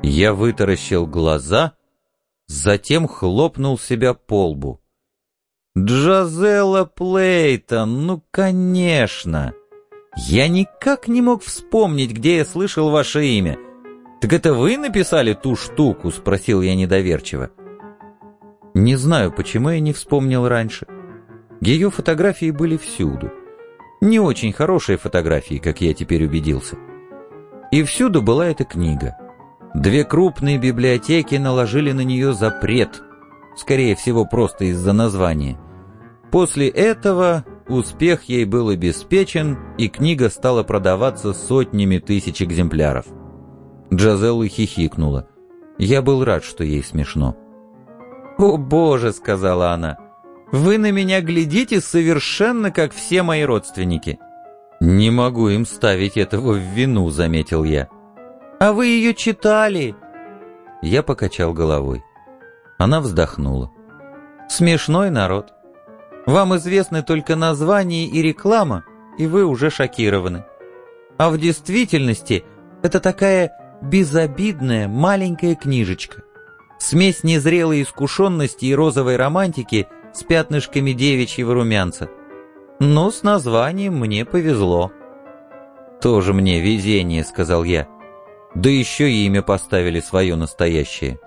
Я вытаращил глаза, затем хлопнул себя по лбу. «Джозелла Плейтон, ну, конечно! Я никак не мог вспомнить, где я слышал ваше имя. Так это вы написали ту штуку?» — спросил я недоверчиво. Не знаю, почему я не вспомнил раньше. Ее фотографии были всюду. Не очень хорошие фотографии, как я теперь убедился. И всюду была эта книга. 2 крупные библиотеки наложили на нее запрет, скорее всего, просто из-за названия. После этого успех ей был обеспечен, и книга стала продаваться сотнями тысяч экземпляров. Джозелла хихикнула. Я был рад, что ей смешно. «О, Боже!» — сказала она. «Вы на меня глядите совершенно как все мои родственники». «Не могу им ставить этого в вину», — заметил я. «А вы ее читали?» Я покачал головой. Она вздохнула. «Смешной народ. Вам известны только название и реклама, и вы уже шокированы. А в действительности это такая безобидная маленькая книжечка. Смесь незрелой искушенности и розовой романтики с пятнышками девичьего румянца. Но с названием мне повезло». «Тоже мне везение», — сказал я. «Да еще и имя поставили свое настоящее».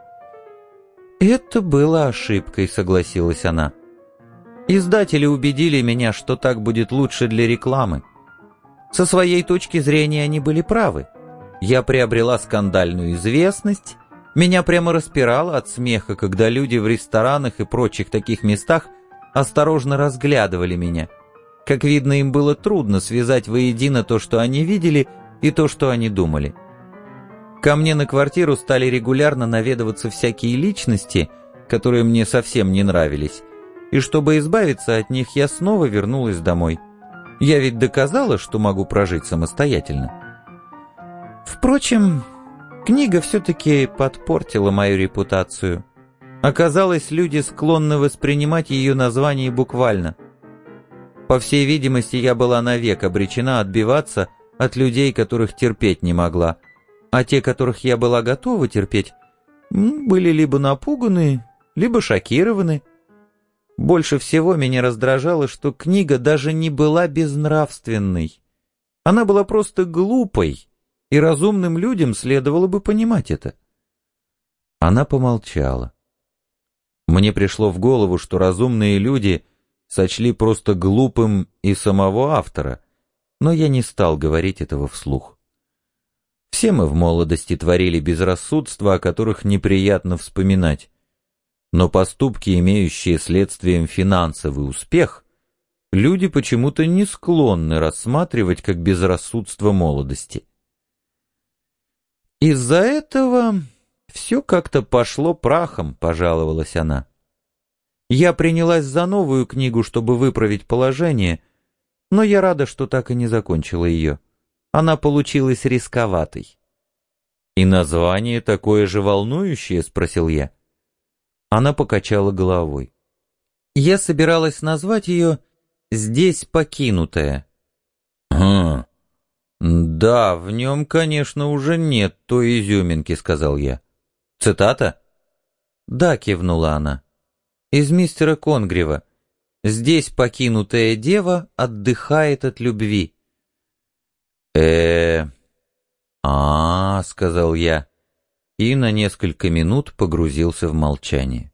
«Это было ошибкой», — согласилась она. «Издатели убедили меня, что так будет лучше для рекламы. Со своей точки зрения они были правы. Я приобрела скандальную известность, меня прямо распирало от смеха, когда люди в ресторанах и прочих таких местах осторожно разглядывали меня. Как видно, им было трудно связать воедино то, что они видели, и то, что они думали. Ко мне на квартиру стали регулярно наведываться всякие личности, которые мне совсем не нравились, и чтобы избавиться от них, я снова вернулась домой. Я ведь доказала, что могу прожить самостоятельно. Впрочем, книга все-таки подпортила мою репутацию. Оказалось, люди склонны воспринимать ее название буквально. По всей видимости, я была навек обречена отбиваться от людей, которых терпеть не могла, а те, которых я была готова терпеть, были либо напуганы, либо шокированы. Больше всего меня раздражало, что книга даже не была безнравственной. Она была просто глупой, и разумным людям следовало бы понимать это. Она помолчала. Мне пришло в голову, что разумные люди сочли просто глупым и самого автора, но я не стал говорить этого вслух. Все мы в молодости творили безрассудства, о которых неприятно вспоминать. Но поступки, имеющие следствием финансовый успех, люди почему-то не склонны рассматривать как безрассудство молодости. «Из-за этого все как-то пошло прахом», — пожаловалась она. «Я принялась за новую книгу, чтобы выправить положение, но я рада, что так и не закончила ее. Она получилась рисковатой». «И название такое же волнующее?» — спросил я. Она покачала головой. «Я собиралась назвать ее «Здесь покинутая». «Хм, да, в нем, конечно, уже нет той изюминки», — сказал я. «Цитата?» «Да», — кивнула она. «Из мистера Конгрева. Здесь покинутая дева отдыхает от любви». Сказал я, и на несколько минут погрузился в молчание.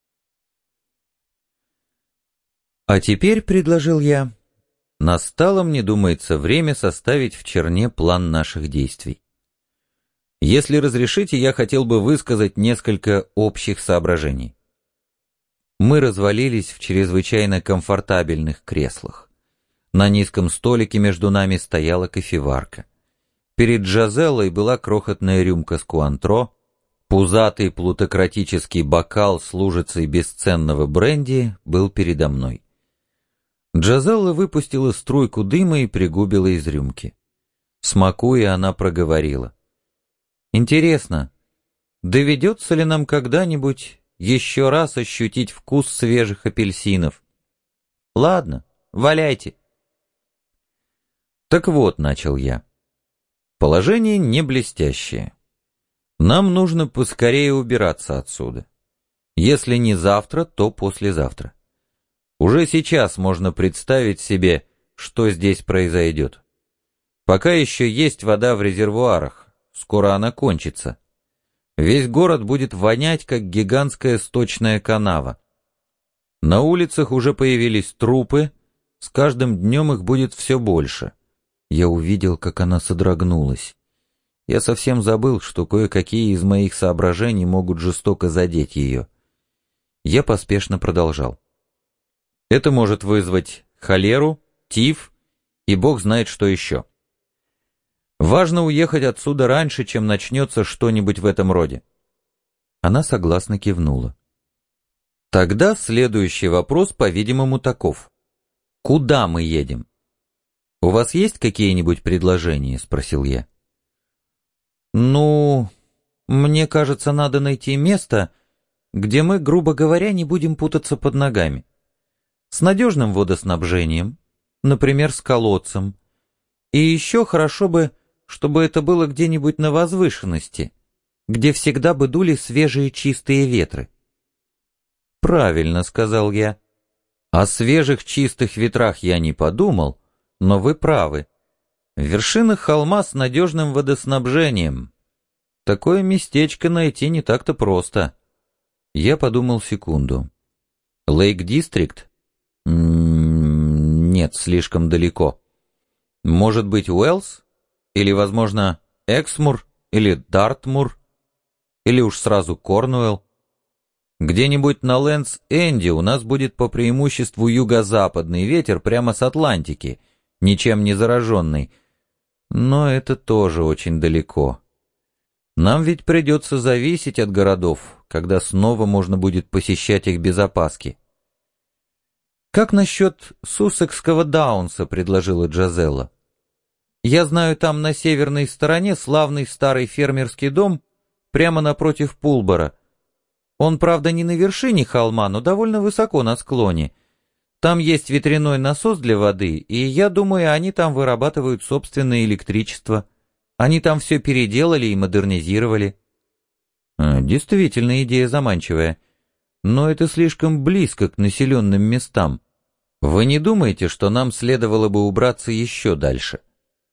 «А теперь, — предложил я, — настало, мне думается, время составить в черне план наших действий. Если разрешите, я хотел бы высказать несколько общих соображений». Мы развалились в чрезвычайно комфортабельных креслах. На низком столике между нами стояла кофеварка. Перед Джозеллой была крохотная рюмка с куантро, пузатый плутократический бокал с лужицей бесценного бренди был передо мной. Джозелла выпустила струйку дыма и пригубила из рюмки. Смакуя, она проговорила: «Интересно, доведется ли нам когда-нибудь еще раз ощутить вкус свежих апельсинов? Ладно, валяйте». «Так вот», — начал я, — «положение не блестящее. Нам нужно поскорее убираться отсюда. Если не завтра, то послезавтра. Уже сейчас можно представить себе, что здесь произойдет. Пока еще есть вода в резервуарах, скоро она кончится. Весь город будет вонять, как гигантская сточная канава. На улицах уже появились трупы, с каждым днем их будет все больше. Я увидел, как она содрогнулась. Я совсем забыл, что кое-какие из моих соображений могут жестоко задеть ее. Я поспешно продолжал. Это может вызвать холеру, тиф и бог знает что еще. Важно уехать отсюда раньше, чем начнется что-нибудь в этом роде. Она согласно кивнула. Тогда следующий вопрос, по-видимому, таков. Куда мы едем? У вас есть какие-нибудь предложения? Спросил я. Ну, мне кажется, надо найти место, где мы, грубо говоря, не будем путаться под ногами. С надежным водоснабжением, например, с колодцем. И еще хорошо бы, чтобы это было где-нибудь на возвышенности, где всегда бы дули свежие чистые ветры. «Правильно», — сказал я. «О свежих чистых ветрах я не подумал, но вы правы. В вершинах холма с надежным водоснабжением. Такое местечко найти не так-то просто». Я подумал секунду. «Лейк-дистрикт? Нет, слишком далеко. Может быть, Уэллс? Или, возможно, Эксмур? Или Дартмур? Или уж сразу Корнуэлл? Где-нибудь на Лэндс-Энде у нас будет по преимуществу юго-западный ветер прямо с Атлантики, ничем не зараженный. Но это тоже очень далеко. Нам ведь придется зависеть от городов, когда снова можно будет посещать их без опаски. «Как насчет Суссекского Даунса?» — предложила Джазелла. «Я знаю, там на северной стороне славный старый фермерский дом прямо напротив Пулбора. Он, правда, не на вершине холма, но довольно высоко на склоне. Там есть ветряной насос для воды, и я думаю, они там вырабатывают собственное электричество. Они там все переделали и модернизировали». Действительно, идея заманчивая. Но это слишком близко к населенным местам. Вы не думаете, что нам следовало бы убраться еще дальше?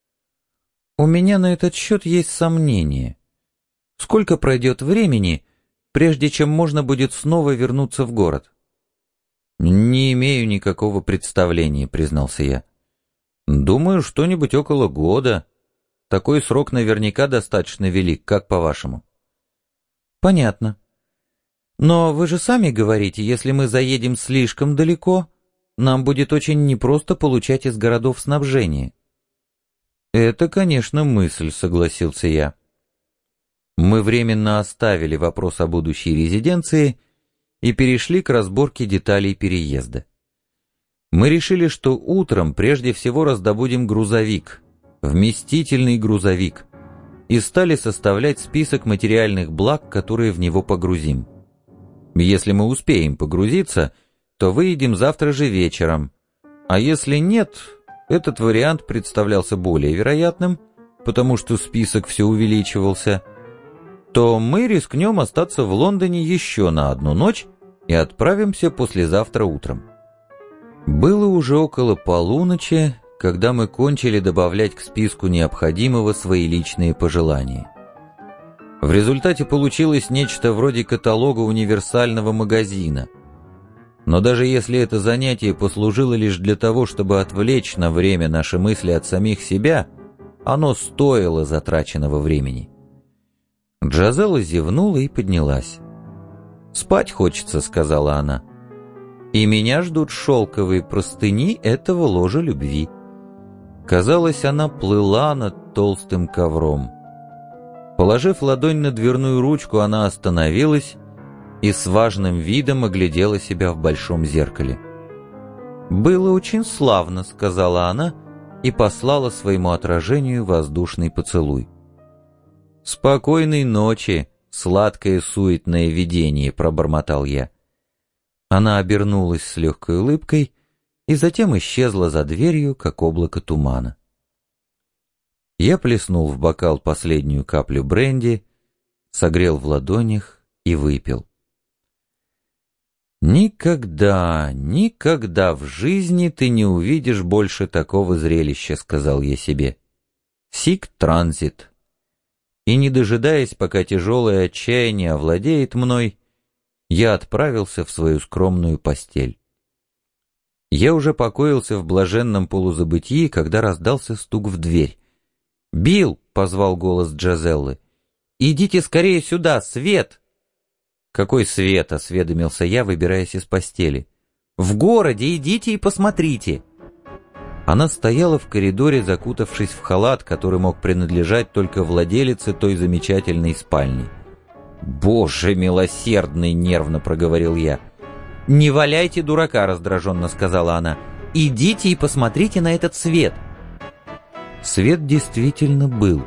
У меня на этот счет есть сомнения. Сколько пройдет времени, прежде чем можно будет снова вернуться в город? Не имею никакого представления, признался я. Думаю, что-нибудь около года. Такой срок наверняка достаточно велик, как по-вашему? Понятно. Но вы же сами говорите, если мы заедем слишком далеко, нам будет очень непросто получать из городов снабжение. Это, конечно, мысль, согласился я. Мы временно оставили вопрос о будущей резиденции и перешли к разборке деталей переезда. Мы решили, что утром прежде всего раздобудем грузовик, вместительный грузовик, и стали составлять список материальных благ, которые в него погрузим. Если мы успеем погрузиться, то выедем завтра же вечером, а если нет, этот вариант представлялся более вероятным, потому что список все увеличивался, то мы рискнем остаться в Лондоне еще на одну ночь и отправимся послезавтра утром. Было уже около полуночи, когда мы кончили добавлять к списку необходимого свои личные пожелания. В результате получилось нечто вроде каталога универсального магазина. Но даже если это занятие послужило лишь для того, чтобы отвлечь на время наши мысли от самих себя, оно стоило затраченного времени. Джазелла зевнула и поднялась. «Спать хочется», — сказала она. «И меня ждут шелковые простыни этого ложа любви». Казалось, она плыла над толстым ковром. Положив ладонь на дверную ручку, она остановилась и с важным видом оглядела себя в большом зеркале. «Было очень славно», — сказала она и послала своему отражению воздушный поцелуй. «Спокойной ночи, сладкое суетное видение», — пробормотал я. Она обернулась с легкой улыбкой и затем исчезла за дверью, как облако тумана. Я плеснул в бокал последнюю каплю бренди, согрел в ладонях и выпил. «Никогда, никогда в жизни ты не увидишь больше такого зрелища», — сказал я себе. «Сик транзит». И, не дожидаясь, пока тяжелое отчаяние овладеет мной, я отправился в свою скромную постель. Я уже покоился в блаженном полузабытии, когда раздался стук в дверь. «Билл!» — позвал голос Джазеллы. «Идите скорее сюда, свет!» «Какой свет?» — осведомился я, выбираясь из постели. «В городе, идите и посмотрите!» Она стояла в коридоре, закутавшись в халат, который мог принадлежать только владелице той замечательной спальни. «Боже милосердный!» — нервно проговорил я. «Не валяйте дурака!» — раздраженно сказала она. «Идите и посмотрите на этот свет!» Свет действительно был.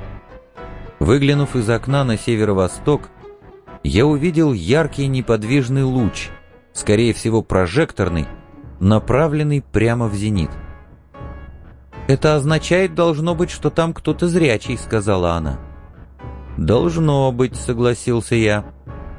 Выглянув из окна на северо-восток, я увидел яркий неподвижный луч, скорее всего прожекторный, направленный прямо в зенит. «Это означает, должно быть, что там кто-то зрячий», — сказала она. «Должно быть», — согласился я.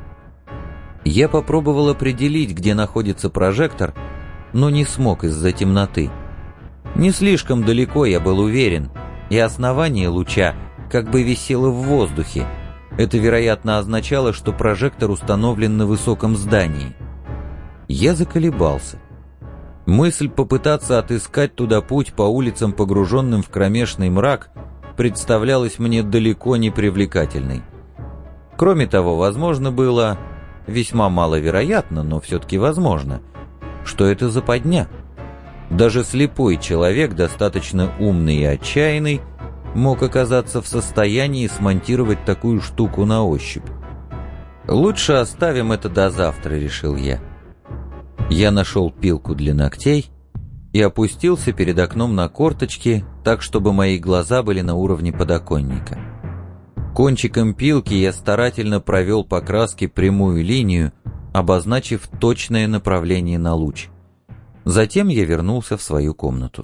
Я попробовал определить, где находится прожектор, но не смог из-за темноты. Не слишком далеко, я был уверен, и основание луча как бы висело в воздухе. Это, вероятно, означало, что прожектор установлен на высоком здании. Я заколебался. Мысль попытаться отыскать туда путь по улицам, погруженным в кромешный мрак, представлялась мне далеко не привлекательной. Кроме того, возможно было, весьма маловероятно, но все-таки возможно, что это западня. Даже слепой человек, достаточно умный и отчаянный, мог оказаться в состоянии смонтировать такую штуку на ощупь. «Лучше оставим это до завтра», — решил я. Я нашел пилку для ногтей и опустился перед окном на корточки, так, чтобы мои глаза были на уровне подоконника. Кончиком пилки я старательно провел по краске прямую линию, обозначив точное направление на луч. Затем я вернулся в свою комнату.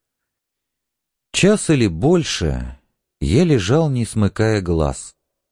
Час или больше я лежал, не смыкая глаз.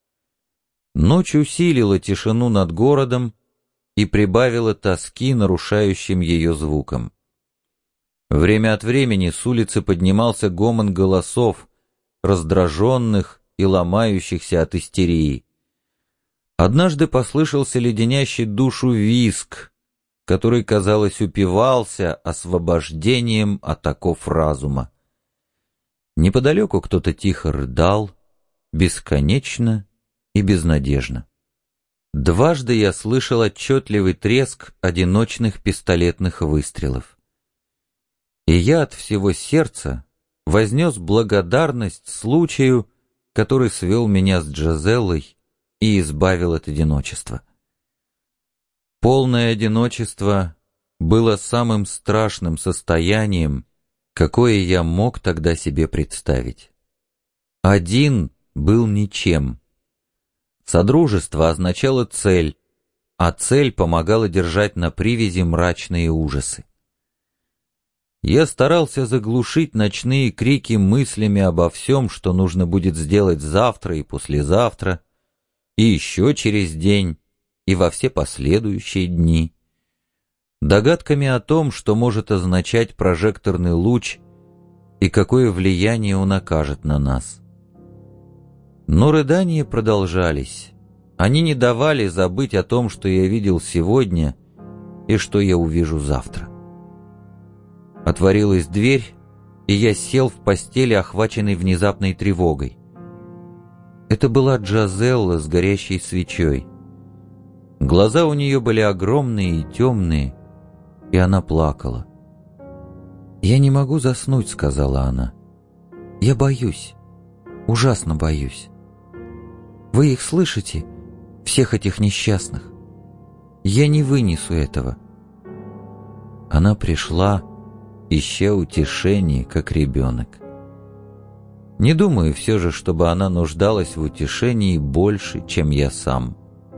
Ночь усилила тишину над городом и прибавила тоски, нарушающим ее звуком. Время от времени с улицы поднимался гомон голосов, раздраженных и ломающихся от истерии. Однажды послышался леденящий душу визг, который, казалось, упивался освобождением от оков разума. Неподалеку кто-то тихо рыдал, бесконечно и безнадежно. Дважды я слышал отчетливый треск одиночных пистолетных выстрелов. И я от всего сердца вознес благодарность случаю, который свел меня с Джазеллой и избавил от одиночества. Полное одиночество было самым страшным состоянием, какое я мог тогда себе представить. Один был ничем. Содружество означало цель, а цель помогала держать на привязи мрачные ужасы. Я старался заглушить ночные крики мыслями обо всем, что нужно будет сделать завтра и послезавтра, и еще через день, и во все последующие дни. Догадками о том, что может означать прожекторный луч и какое влияние он окажет на нас. Но рыдания продолжались. Они не давали забыть о том, что я видел сегодня и что я увижу завтра. Отворилась дверь, и я сел в постели, охваченный внезапной тревогой. Это была Джазелла с горящей свечой. Глаза у нее были огромные и темные, и она плакала. «Я не могу заснуть», — сказала она. «Я боюсь, ужасно боюсь. Вы их слышите, всех этих несчастных? Я не вынесу этого». Она пришла, ища утешение, как ребенок. Не думаю все же, чтобы она нуждалась в утешении больше, чем я сам.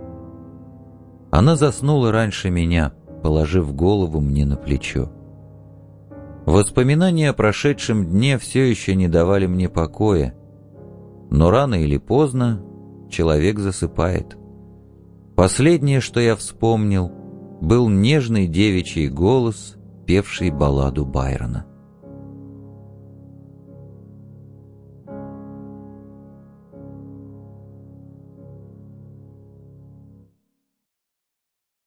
Она заснула раньше меня, положив голову мне на плечо. Воспоминания о прошедшем дне все еще не давали мне покоя, но рано или поздно человек засыпает. Последнее, что я вспомнил, был нежный девичий голос, певший балладу Байрона.